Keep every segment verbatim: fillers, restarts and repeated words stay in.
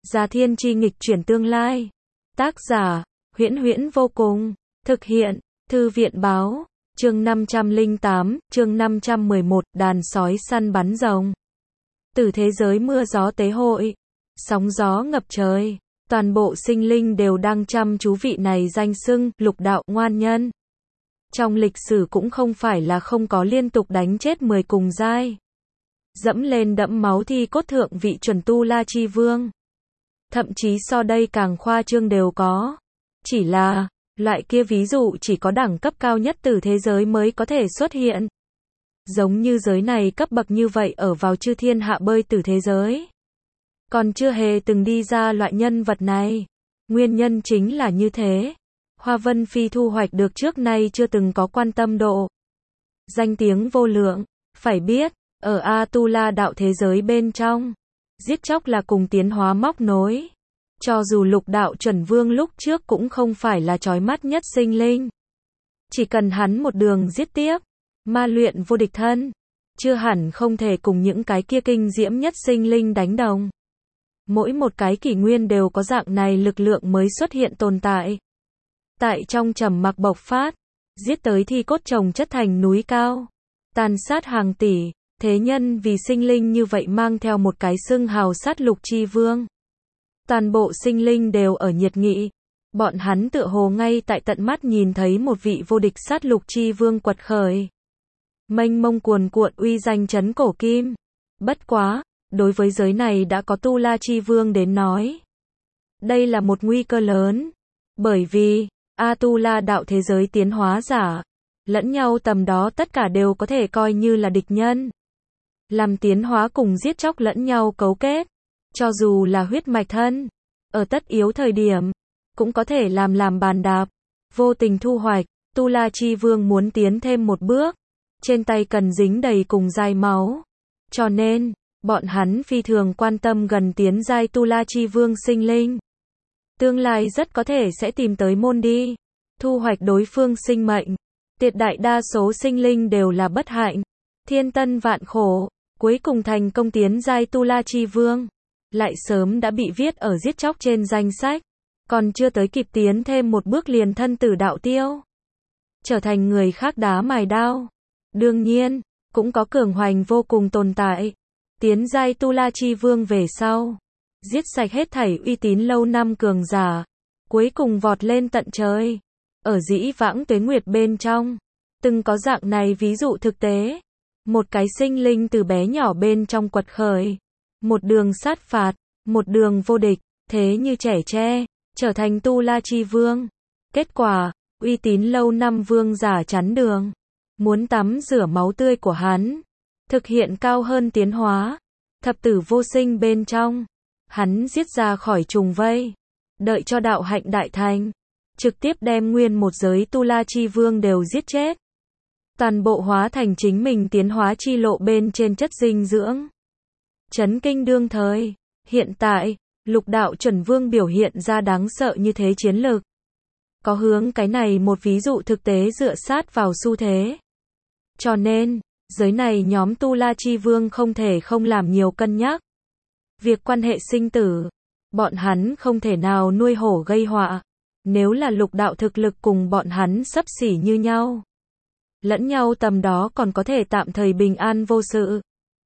Gia Thiên Chi nghịch chuyển tương lai. Tác giả, Huyễn Huyễn vô cùng. Thực hiện, Thư viện báo. Chương năm trăm lẻ tám, chương năm trăm mười một, đàn sói săn bắn rồng. Từ thế giới mưa gió tế hội, sóng gió ngập trời, toàn bộ sinh linh đều đang chăm chú vị này danh xưng, lục đạo ngoan nhân. Trong lịch sử cũng không phải là không có liên tục đánh chết mười cùng giai. Dẫm lên đẫm máu thi cốt thượng vị chuẩn tu la chi vương. Thậm chí so đây càng khoa trương đều có. Chỉ là, loại kia ví dụ chỉ có đẳng cấp cao nhất từ thế giới mới có thể xuất hiện. Giống như giới này cấp bậc như vậy ở vào chư thiên hạ bơi từ thế giới. Còn chưa hề từng đi ra loại nhân vật này. Nguyên nhân chính là như thế. Hoa Vân Phi thu hoạch được trước nay chưa từng có quan tâm độ. Danh tiếng vô lượng. Phải biết, ở A-tu-la đạo thế giới bên trong, giết chóc là cùng tiến hóa móc nối. Cho dù lục đạo chuẩn vương lúc trước cũng không phải là chói mắt nhất sinh linh. Chỉ cần hắn một đường giết tiếp, ma luyện vô địch thân, chưa hẳn không thể cùng những cái kia kinh diễm nhất sinh linh đánh đồng. Mỗi một cái kỷ nguyên đều có dạng này lực lượng mới xuất hiện tồn tại. Tại trong trầm mặc bộc phát, giết tới thi cốt chồng chất thành núi cao, tàn sát hàng tỷ, thế nhân vì sinh linh như vậy mang theo một cái xưng hào sát lục chi vương. Toàn bộ sinh linh đều ở nhiệt nghị. Bọn hắn tựa hồ ngay tại tận mắt nhìn thấy một vị vô địch sát lục chi vương quật khởi. Mênh mông cuồn cuộn uy danh chấn cổ kim. Bất quá, đối với giới này đã có tu la chi vương đến nói. Đây là một nguy cơ lớn. Bởi vì, A-tu-la đạo thế giới tiến hóa giả, lẫn nhau tầm đó tất cả đều có thể coi như là địch nhân. Làm tiến hóa cùng giết chóc lẫn nhau cấu kết. Cho dù là huyết mạch thân, ở tất yếu thời điểm, cũng có thể làm làm bàn đạp, vô tình thu hoạch. Tu La Chi Vương muốn tiến thêm một bước, trên tay cần dính đầy cùng giai máu. Cho nên, bọn hắn phi thường quan tâm gần tiến giai Tu La Chi Vương sinh linh. Tương lai rất có thể sẽ tìm tới môn đi, thu hoạch đối phương sinh mệnh. Tuyệt đại đa số sinh linh đều là bất hạnh, thiên tân vạn khổ, cuối cùng thành công tiến giai Tu La Chi Vương. Lại sớm đã bị viết ở giết chóc trên danh sách, còn chưa tới kịp tiến thêm một bước liền thân tử đạo tiêu. Trở thành người khác đá mài đao. Đương nhiên, cũng có cường hoành vô cùng tồn tại. Tiến giai Tu La Chi Vương về sau, giết sạch hết thảy uy tín lâu năm cường giả, cuối cùng vọt lên tận trời. Ở dĩ vãng tuế nguyệt bên trong, từng có dạng này ví dụ thực tế. Một cái sinh linh từ bé nhỏ bên trong quật khởi. Một đường sát phạt, một đường vô địch, thế như trẻ tre, trở thành Tu La Chi Vương. Kết quả, uy tín lâu năm vương giả chắn đường. Muốn tắm rửa máu tươi của hắn. Thực hiện cao hơn tiến hóa. Thập tử vô sinh bên trong. Hắn giết ra khỏi trùng vây. Đợi cho đạo hạnh đại thành. Trực tiếp đem nguyên một giới Tu La Chi Vương đều giết chết. Toàn bộ hóa thành chính mình tiến hóa chi lộ bên trên chất dinh dưỡng. Chấn kinh đương thời. Hiện tại, lục đạo chuẩn vương biểu hiện ra đáng sợ như thế chiến lược. Có hướng cái này một ví dụ thực tế dựa sát vào xu thế. Cho nên, giới này nhóm Tu La Chi Vương không thể không làm nhiều cân nhắc. Việc quan hệ sinh tử, bọn hắn không thể nào nuôi hổ gây họa. Nếu là lục đạo thực lực cùng bọn hắn xấp xỉ như nhau, lẫn nhau tầm đó còn có thể tạm thời bình an vô sự.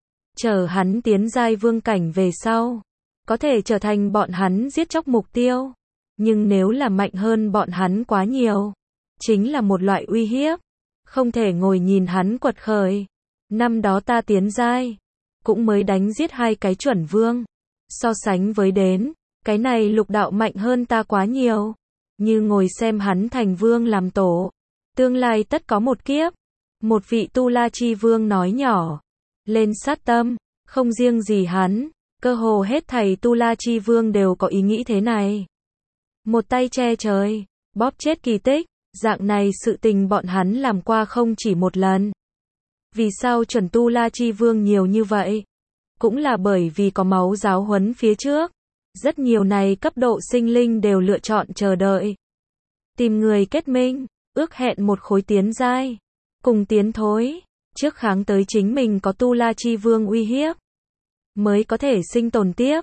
Chờ hắn tiến giai vương cảnh về sau, có thể trở thành bọn hắn giết chóc mục tiêu. Nhưng nếu là mạnh hơn bọn hắn quá nhiều, chính là một loại uy hiếp. Không thể ngồi nhìn hắn quật khởi. Năm đó ta tiến giai, cũng mới đánh giết hai cái chuẩn vương. So sánh với đến, cái này lục đạo mạnh hơn ta quá nhiều. Như ngồi xem hắn thành vương làm tổ. Tương lai tất có một kiếp. Một vị Tu La Chi Vương nói nhỏ. Lên sát tâm, không riêng gì hắn, cơ hồ hết thảy Tu La Chi Vương đều có ý nghĩ thế này. Một tay che trời, bóp chết kỳ tích, dạng này sự tình bọn hắn làm qua không chỉ một lần. Vì sao chuẩn Tu La Chi Vương nhiều như vậy? Cũng là bởi vì có máu giáo huấn phía trước. Rất nhiều này cấp độ sinh linh đều lựa chọn chờ đợi. Tìm người kết minh, ước hẹn một khối tiến giai, cùng tiến thối. Trước kháng tới chính mình có Tu La Chi Vương uy hiếp, mới có thể sinh tồn tiếp.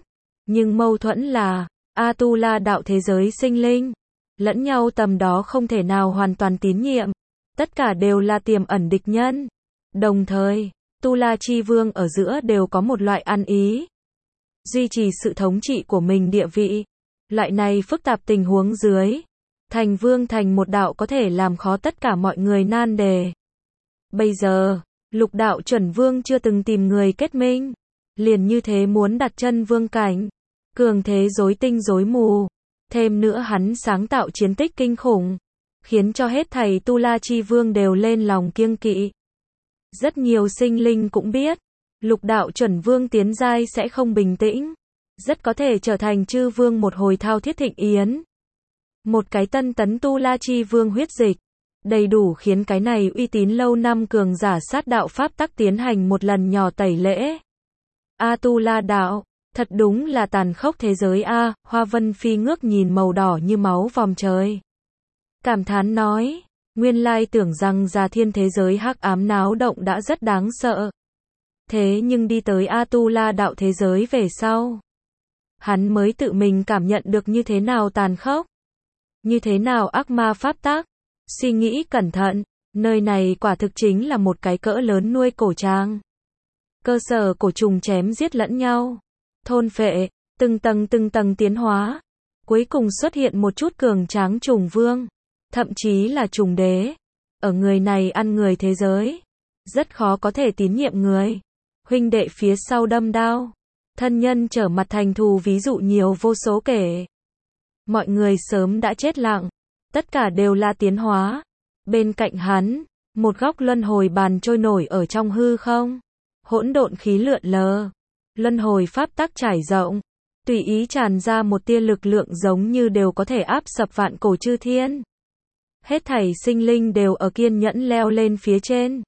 Nhưng mâu thuẫn là, Atula đạo thế giới sinh linh, lẫn nhau tầm đó không thể nào hoàn toàn tín nhiệm. Tất cả đều là tiềm ẩn địch nhân. Đồng thời, Tu La Chi Vương ở giữa đều có một loại ăn ý. Duy trì sự thống trị của mình địa vị. Loại này phức tạp tình huống dưới. Thành vương thành một đạo có thể làm khó tất cả mọi người nan đề. Bây giờ, lục đạo chuẩn vương chưa từng tìm người kết minh. Liền như thế muốn đặt chân vương cảnh. Cường thế rối tinh rối mù. Thêm nữa hắn sáng tạo chiến tích kinh khủng. Khiến cho hết thầy Tu La Chi Vương đều lên lòng kiêng kỵ. Rất nhiều sinh linh cũng biết. Lục đạo chuẩn vương tiến giai sẽ không bình tĩnh. Rất có thể trở thành chư vương một hồi thao thiết thịnh yến. Một cái tân tấn Tu La Chi Vương huyết dịch. Đầy đủ khiến cái này uy tín lâu năm cường giả sát đạo pháp tắc tiến hành một lần nhỏ tẩy lễ. Atula đạo, thật đúng là tàn khốc thế giới a. Hoa Vân Phi ngước nhìn màu đỏ như máu vòm trời. Cảm thán nói, nguyên lai tưởng rằng già thiên thế giới hắc ám náo động đã rất đáng sợ. Thế nhưng đi tới Atula đạo thế giới về sau. Hắn mới tự mình cảm nhận được như thế nào tàn khốc. Như thế nào ác ma pháp tắc. Suy nghĩ cẩn thận, nơi này quả thực chính là một cái cỡ lớn nuôi cổ trang. Cơ sở cổ trùng chém giết lẫn nhau. Thôn phệ, từng tầng từng tầng tiến hóa. Cuối cùng xuất hiện một chút cường tráng trùng vương. Thậm chí là trùng đế. Ở người này ăn người thế giới. Rất khó có thể tín nhiệm người. Huynh đệ phía sau đâm đao. Thân nhân trở mặt thành thù ví dụ nhiều vô số kể. Mọi người sớm đã chết lặng. Tất cả đều là tiến hóa. Bên cạnh hắn, một góc luân hồi bàn trôi nổi ở trong hư không. Hỗn độn khí lượn lờ. Luân hồi pháp tắc trải rộng. Tùy ý tràn ra một tia lực lượng giống như đều có thể áp sập vạn cổ chư thiên. Hết thảy sinh linh đều ở kiên nhẫn leo lên phía trên.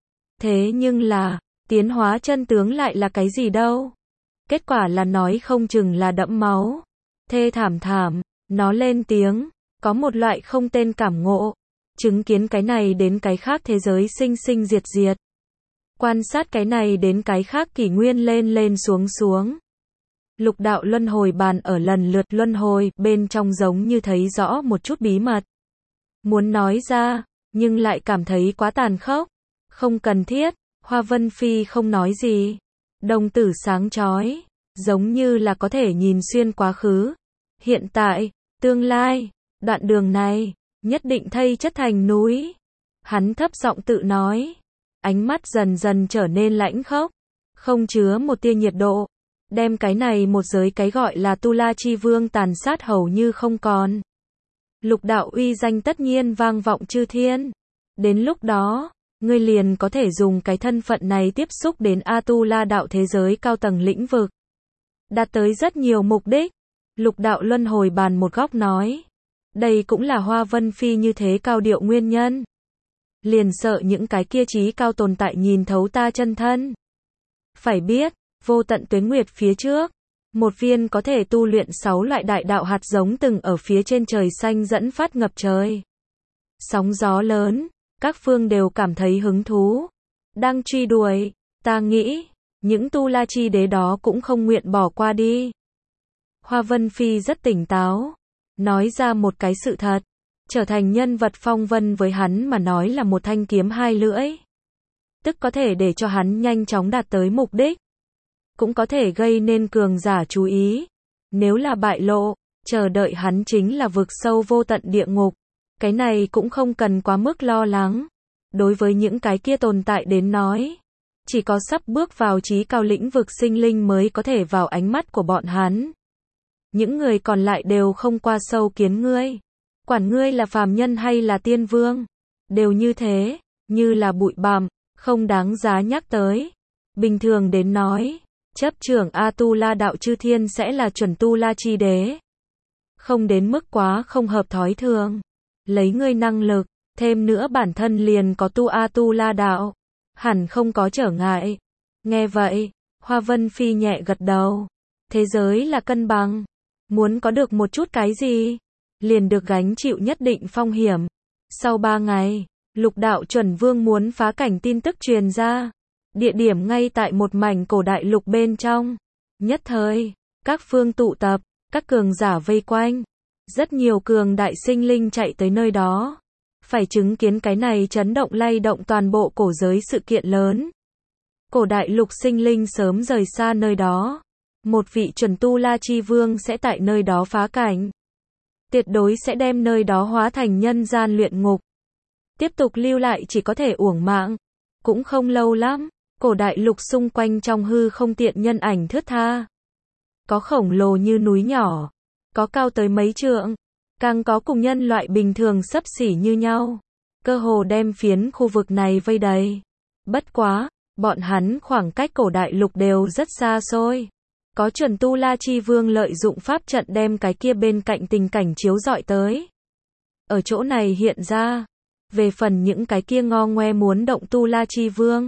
Thế nhưng là, tiến hóa chân tướng lại là cái gì đâu? Kết quả là nói không chừng là đẫm máu. Thê thảm thảm, nó lên tiếng, có một loại không tên cảm ngộ. Chứng kiến cái này đến cái khác thế giới sinh sinh diệt diệt. Quan sát cái này đến cái khác kỷ nguyên lên lên xuống xuống. Lục đạo luân hồi bàn ở lần lượt luân hồi bên trong giống như thấy rõ một chút bí mật. Muốn nói ra, nhưng lại cảm thấy quá tàn khốc. Không cần thiết, Hoa Vân Phi không nói gì. Đồng tử sáng chói, giống như là có thể nhìn xuyên quá khứ. Hiện tại, tương lai, đoạn đường này, nhất định thây chất thành núi. Hắn thấp giọng tự nói. Ánh mắt dần dần trở nên lãnh khốc. Không chứa một tia nhiệt độ. Đem cái này một giới cái gọi là Tu La Chi Vương tàn sát hầu như không còn. Lục đạo uy danh tất nhiên vang vọng chư thiên. Đến lúc đó, ngươi liền có thể dùng cái thân phận này tiếp xúc đến Atula đạo thế giới cao tầng lĩnh vực. Đạt tới rất nhiều mục đích. Lục đạo luân hồi bàn một góc nói. Đây cũng là Hoa Vân Phi như thế cao điệu nguyên nhân. Liền sợ những cái kia trí cao tồn tại nhìn thấu ta chân thân. Phải biết, vô tận tuế nguyệt phía trước. Một viên có thể tu luyện sáu loại đại đạo hạt giống từng ở phía trên trời xanh dẫn phát ngập trời. Sóng gió lớn, các phương đều cảm thấy hứng thú. Đang truy đuổi, ta nghĩ, những Tu La Chi đế đó cũng không nguyện bỏ qua đi. Hoa Vân Phi rất tỉnh táo. Nói ra một cái sự thật. Trở thành nhân vật phong vân với hắn mà nói là một thanh kiếm hai lưỡi. Tức có thể để cho hắn nhanh chóng đạt tới mục đích. Cũng có thể gây nên cường giả chú ý. Nếu là bại lộ, chờ đợi hắn chính là vực sâu vô tận địa ngục. Cái này cũng không cần quá mức lo lắng. Đối với những cái kia tồn tại đến nói. Chỉ có sắp bước vào trí cao lĩnh vực sinh linh mới có thể vào ánh mắt của bọn hắn. Những người còn lại đều không qua sâu kiến ngươi. Quản ngươi là phàm nhân hay là tiên vương. Đều như thế, như là bụi bặm, không đáng giá nhắc tới. Bình thường đến nói, chấp trưởng Atula đạo chư thiên sẽ là chuẩn Tu La Chi đế. Không đến mức quá không hợp thói thường. Lấy ngươi năng lực, thêm nữa bản thân liền có tu Atula đạo. Hẳn không có trở ngại. Nghe vậy, Hoa Vân Phi nhẹ gật đầu. Thế giới là cân bằng. Muốn có được một chút cái gì, liền được gánh chịu nhất định phong hiểm. Sau ba ngày, lục đạo chuẩn vương muốn phá cảnh tin tức truyền ra. Địa điểm ngay tại một mảnh cổ đại lục bên trong. Nhất thời, Các phương tụ tập, các cường giả vây quanh. Rất nhiều cường đại sinh linh chạy tới nơi đó. Phải chứng kiến cái này chấn động lay động toàn bộ cổ giới sự kiện lớn. Cổ đại lục sinh linh sớm rời xa nơi đó. Một vị chuẩn tu La Chi Vương sẽ tại nơi đó phá cảnh. Tuyệt đối sẽ đem nơi đó hóa thành nhân gian luyện ngục. Tiếp tục lưu lại chỉ có thể uổng mạng. Cũng không lâu lắm, cổ đại lục xung quanh trong hư không tiện nhân ảnh thướt tha. Có khổng lồ như núi nhỏ, có cao tới mấy trượng, càng có cùng nhân loại bình thường xấp xỉ như nhau. Cơ hồ đem phiến khu vực này vây đầy. Bất quá, bọn hắn khoảng cách cổ đại lục đều rất xa xôi. Có chuẩn tu La Chi Vương lợi dụng pháp trận đem cái kia bên cạnh tình cảnh chiếu rọi tới. Ở chỗ này hiện ra, về phần những cái kia ngo ngoe muốn động tu La Chi Vương,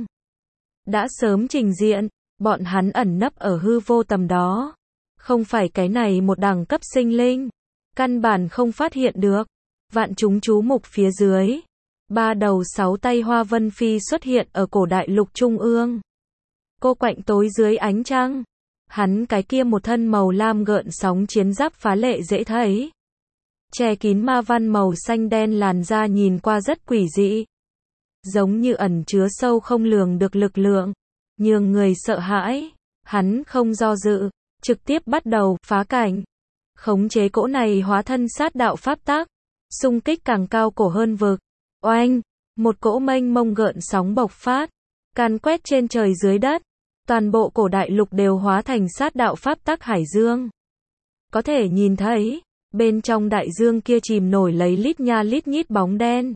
đã sớm trình diện, bọn hắn ẩn nấp ở hư vô tầm đó. Không phải cái này một đẳng cấp sinh linh, căn bản không phát hiện được. Vạn chúng chú mục phía dưới, ba đầu sáu tay Hoa Vân Phi xuất hiện ở cổ đại lục trung ương. Cô quạnh tối dưới ánh trăng, hắn cái kia một thân màu lam gợn sóng chiến giáp phá lệ dễ thấy. Che kín ma văn màu xanh đen làn da nhìn qua rất quỷ dị. Giống như ẩn chứa sâu không lường được lực lượng, nhường người sợ hãi. Hắn không do dự, trực tiếp bắt đầu phá cảnh. Khống chế cỗ này hóa thân sát đạo pháp tắc, xung kích càng cao cổ hơn vực. Oanh, một cỗ mênh mông gợn sóng bộc phát, càn quét trên trời dưới đất. Toàn bộ cổ đại lục đều hóa thành sát đạo pháp tắc hải dương. Có thể nhìn thấy, bên trong đại dương kia chìm nổi lấy lít nha lít nhít bóng đen.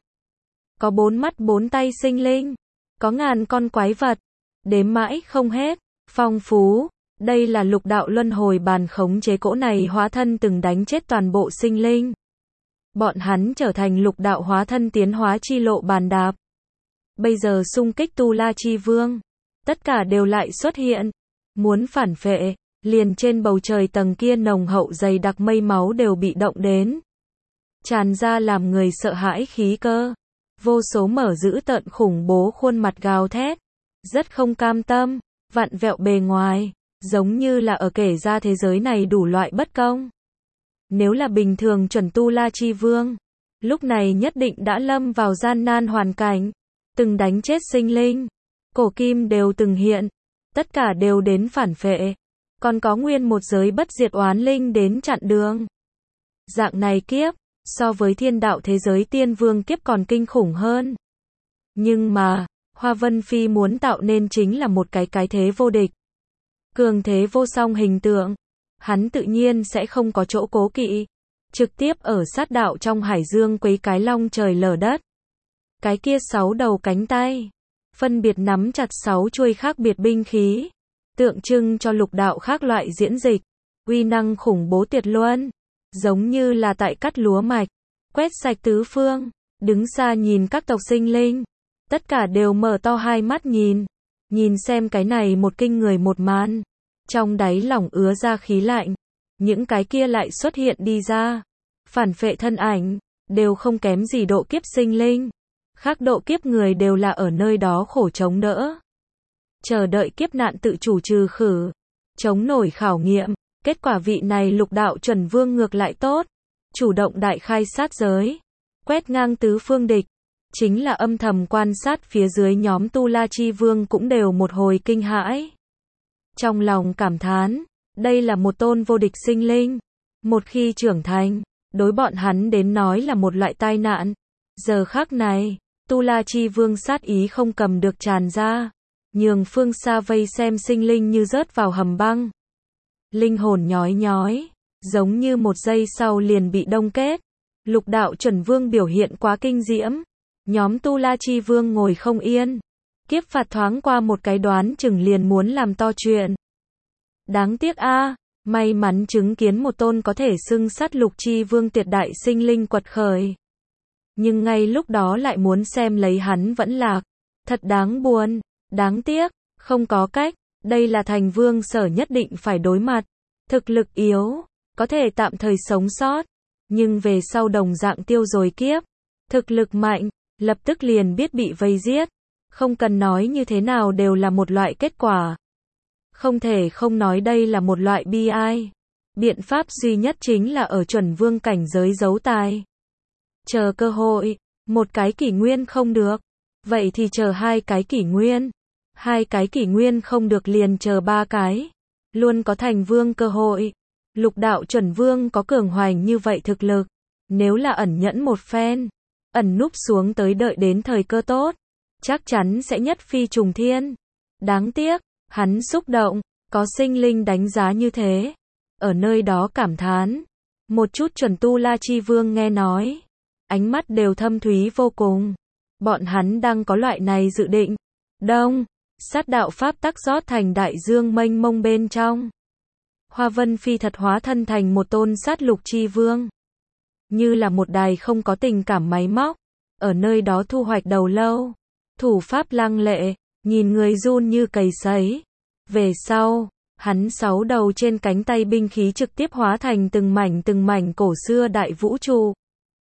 Có bốn mắt bốn tay sinh linh, có ngàn con quái vật, đếm mãi không hết, phong phú. Đây là lục đạo luân hồi bàn khống chế cỗ này hóa thân từng đánh chết toàn bộ sinh linh. Bọn hắn trở thành lục đạo hóa thân tiến hóa chi lộ bàn đạp. Bây giờ xung kích tu La Chi Vương, tất cả đều lại xuất hiện. Muốn phản phệ, liền trên bầu trời tầng kia nồng hậu dày đặc mây máu đều bị động đến. Tràn ra làm người sợ hãi khí cơ. Vô số mở giữ tợn khủng bố khuôn mặt gào thét. Rất không cam tâm, vặn vẹo bề ngoài, giống như là ở kể ra thế giới này đủ loại bất công. Nếu là bình thường chuẩn tu La Chi Vương, lúc này nhất định đã lâm vào gian nan hoàn cảnh. Từng đánh chết sinh linh, cổ kim đều từng hiện, tất cả đều đến phản phệ. Còn có nguyên một giới bất diệt oán linh đến chặn đường. Dạng này kiếp, so với thiên đạo thế giới tiên vương kiếp còn kinh khủng hơn. Nhưng mà, Hoa Vân Phi muốn tạo nên chính là một cái cái thế vô địch. Cường thế vô song hình tượng. Hắn tự nhiên sẽ không có chỗ cố kỵ. Trực tiếp ở sát đạo trong hải dương quấy cái long trời lở đất. Cái kia sáu đầu cánh tay, phân biệt nắm chặt sáu chuôi khác biệt binh khí. Tượng trưng cho lục đạo khác loại diễn dịch. Uy năng khủng bố tuyệt luân. Giống như là tại cắt lúa mạch. Quét sạch tứ phương. Đứng xa nhìn các tộc sinh linh. Tất cả đều mở to hai mắt nhìn. Nhìn xem cái này một kinh người một màn. Trong đáy lòng ứa ra khí lạnh. Những cái kia lại xuất hiện đi ra. Phản phệ thân ảnh. Đều không kém gì độ kiếp sinh linh. Khác độ kiếp người đều là ở nơi đó khổ chống đỡ. Chờ đợi kiếp nạn tự chủ trừ khử. Chống nổi khảo nghiệm. Kết quả vị này lục đạo chuẩn vương ngược lại tốt. Chủ động đại khai sát giới. Quét ngang tứ phương địch. Chính là âm thầm quan sát phía dưới nhóm tu La Chi Vương cũng đều một hồi kinh hãi. Trong lòng cảm thán. Đây là một tôn vô địch sinh linh. Một khi trưởng thành, đối bọn hắn đến nói là một loại tai nạn. Giờ khắc này, tu La Chi Vương sát ý không cầm được tràn ra. Nhường phương xa vây xem sinh linh như rớt vào hầm băng. Linh hồn nhói nhói, giống như một giây sau liền bị đông kết. Lục đạo chuẩn vương biểu hiện quá kinh diễm. Nhóm tu La Chi Vương ngồi không yên. Kiếp phạt thoáng qua một cái đoán chừng liền muốn làm to chuyện. Đáng tiếc a, may mắn chứng kiến một tôn có thể xưng sát lục chi vương tuyệt đại sinh linh quật khởi. Nhưng ngay lúc đó lại muốn xem lấy hắn vẫn lạc. Thật đáng buồn, đáng tiếc, không có cách, đây là thành vương sở nhất định phải đối mặt. Thực lực yếu, có thể tạm thời sống sót, nhưng về sau đồng dạng tiêu rồi kiếp. Thực lực mạnh, lập tức liền biết bị vây giết. Không cần nói như thế nào đều là một loại kết quả. Không thể không nói đây là một loại bi ai. Biện pháp duy nhất chính là ở chuẩn vương cảnh giới giấu tài. Chờ cơ hội, một cái kỷ nguyên không được. Vậy thì chờ hai cái kỷ nguyên. Hai cái kỷ nguyên không được liền chờ ba cái. Luôn có thành vương cơ hội. Lục đạo chuẩn vương có cường hoành như vậy thực lực. Nếu là ẩn nhẫn một phen, ẩn núp xuống tới đợi đến thời cơ tốt, chắc chắn sẽ nhất phi trùng thiên. Đáng tiếc, hắn xúc động, có sinh linh đánh giá như thế. Ở nơi đó cảm thán. Một chút chuẩn tu la chi vương nghe nói. Ánh mắt đều thâm thúy vô cùng. Bọn hắn đang có loại này dự định. Đông, sát đạo pháp tắc rót thành đại dương mênh mông bên trong. Hoa Vân Phi thật hóa thân thành một tôn sát lục chi vương. Như là một đài không có tình cảm máy móc. Ở nơi đó thu hoạch đầu lâu. Thủ pháp lăng lệ, nhìn người run như cầy sấy. Về sau, hắn sáu đầu trên cánh tay binh khí trực tiếp hóa thành từng mảnh từng mảnh cổ xưa đại vũ trụ.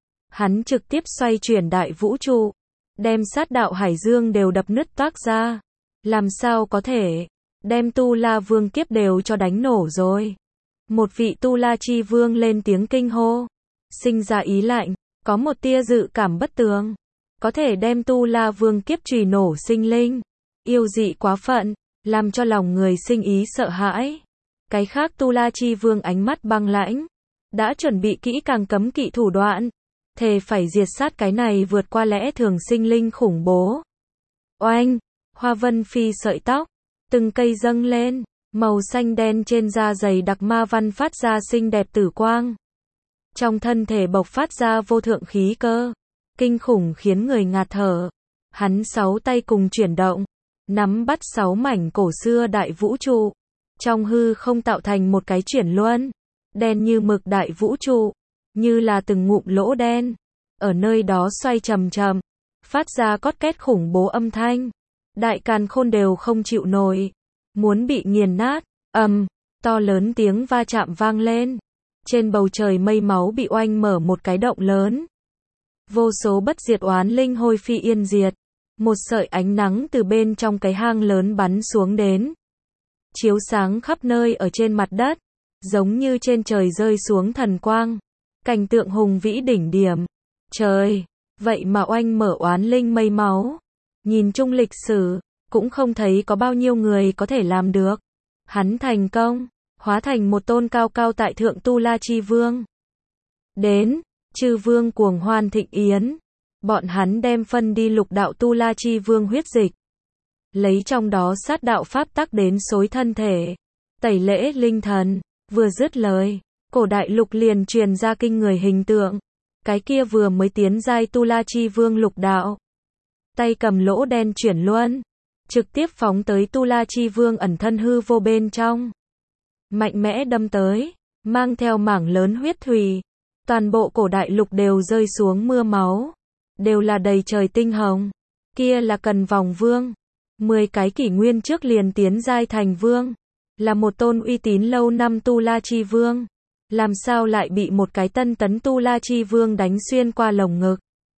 Hắn trực tiếp xoay chuyển đại vũ trụ, đem sát đạo hải dương đều đập nứt toác ra. Làm sao có thể, đem tu la vương kiếp đều cho đánh nổ rồi. Một vị tu la chi vương lên tiếng kinh hô, sinh ra ý lạnh, có một tia dự cảm bất tường. Có thể đem tu la vương kiếp trùy nổ sinh linh, yêu dị quá phận, làm cho lòng người sinh ý sợ hãi. Cái khác tu la chi vương ánh mắt băng lãnh, đã chuẩn bị kỹ càng cấm kỵ thủ đoạn, thề phải diệt sát cái này vượt qua lẽ thường sinh linh khủng bố. Oanh, Hoa Vân Phi sợi tóc, từng cây dâng lên, màu xanh đen trên da dày đặc ma văn phát ra xinh đẹp tử quang. Trong thân thể bộc phát ra vô thượng khí cơ, kinh khủng khiến người ngạt thở. Hắn sáu tay cùng chuyển động, nắm bắt sáu mảnh cổ xưa đại vũ trụ, trong hư không tạo thành một cái chuyển luân, đen như mực đại vũ trụ, như là từng ngụm lỗ đen, ở nơi đó xoay chậm chậm, phát ra cót két khủng bố âm thanh, đại càn khôn đều không chịu nổi, muốn bị nghiền nát. Ầm, to lớn tiếng va chạm vang lên, trên bầu trời mây máu bị oanh mở một cái động lớn, vô số bất diệt oán linh hôi phi yên diệt. Một sợi ánh nắng từ bên trong cái hang lớn bắn xuống đến, chiếu sáng khắp nơi ở trên mặt đất, giống như trên trời rơi xuống thần quang. Cảnh tượng hùng vĩ đỉnh điểm. Trời, vậy mà oanh mở oán linh mây máu. Nhìn chung lịch sử, cũng không thấy có bao nhiêu người có thể làm được. Hắn thành công, hóa thành một tôn cao cao tại thượng tu la chi vương. Đến, chư vương cuồng hoan thịnh yến. Bọn hắn đem phân đi lục đạo tu la chi vương huyết dịch, lấy trong đó sát đạo pháp tắc đến xối thân thể, tẩy lễ linh thần. Vừa dứt lời, cổ đại lục liền truyền ra kinh người hình tượng. Cái kia vừa mới tiến giai tu la chi vương lục đạo, tay cầm lỗ đen chuyển luân, trực tiếp phóng tới tu la chi vương ẩn thân hư vô bên trong, mạnh mẽ đâm tới, mang theo mảng lớn huyết thủy. Toàn bộ cổ đại lục đều rơi xuống mưa máu, đều là đầy trời tinh hồng. Kia là Cần Vòng Vương, mười cái kỷ nguyên trước liền tiến giai thành vương, là một tôn uy tín lâu năm tu la chi vương, làm sao lại bị một cái tân tấn tu la chi vương đánh xuyên qua lồng ngực.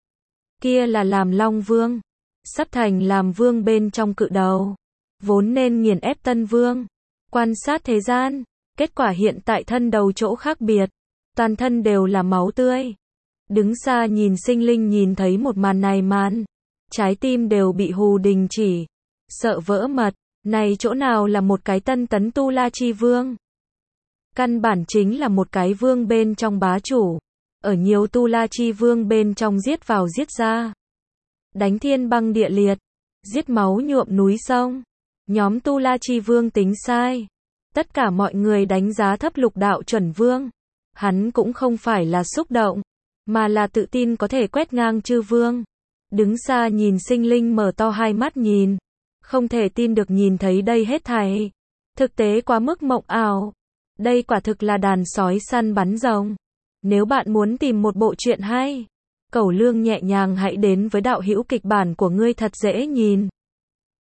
Kia là Làm Long Vương, sắp thành làm vương bên trong cự đầu, vốn nên nghiền ép tân vương. Quan sát thế gian, kết quả hiện tại thân đầu chỗ khác biệt, toàn thân đều là máu tươi. Đứng xa nhìn sinh linh nhìn thấy một màn này màn, trái tim đều bị hù đình chỉ, sợ vỡ mật. Này chỗ nào là một cái tân tấn tu la chi vương, căn bản chính là một cái vương bên trong bá chủ, ở nhiều tu la chi vương bên trong giết vào giết ra, đánh thiên băng địa liệt, giết máu nhuộm núi sông. Nhóm tu la chi vương tính sai, tất cả mọi người đánh giá thấp lục đạo chuẩn vương. Hắn cũng không phải là xúc động, mà là tự tin có thể quét ngang chư vương. Đứng xa nhìn sinh linh mở to hai mắt nhìn, không thể tin được nhìn thấy đây hết thảy. Thực tế quá mức mộng ảo. Đây quả thực là đàn sói săn bắn rồng. Nếu bạn muốn tìm một bộ truyện hay, cẩu lương nhẹ nhàng hãy đến với đạo hữu kịch bản của ngươi thật dễ nhìn.